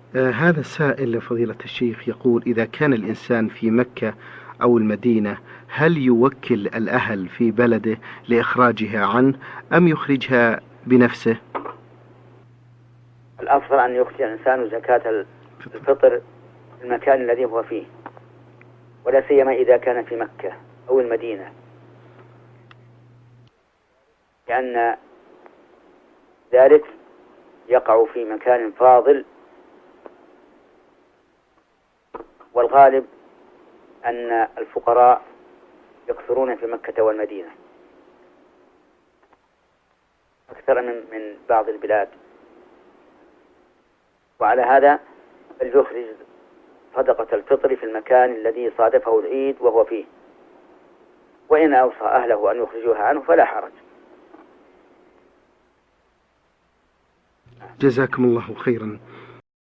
هذا السائل فضيلة الشيخ يقول: إذا كان الإنسان في مكة أو المدينة، هل يوكل الأهل في بلده لإخراجها عنه أم يخرجها بنفسه؟ الأفضل أن يخرج الإنسان زكاة الفطر في المكان الذي هو فيه، ولا سيما إذا كان في مكة أو المدينة، لأن ذلك يقع في مكان فاضل، والغالب أن الفقراء يكثرون في مكة والمدينة أكثر من بعض البلاد، وعلى هذا فليخرج صدقة الفطر في المكان الذي صادفه العيد وهو فيه، وإن أوصى أهله أن يخرجوها عنه فلا حرج. جزاكم الله خيرا.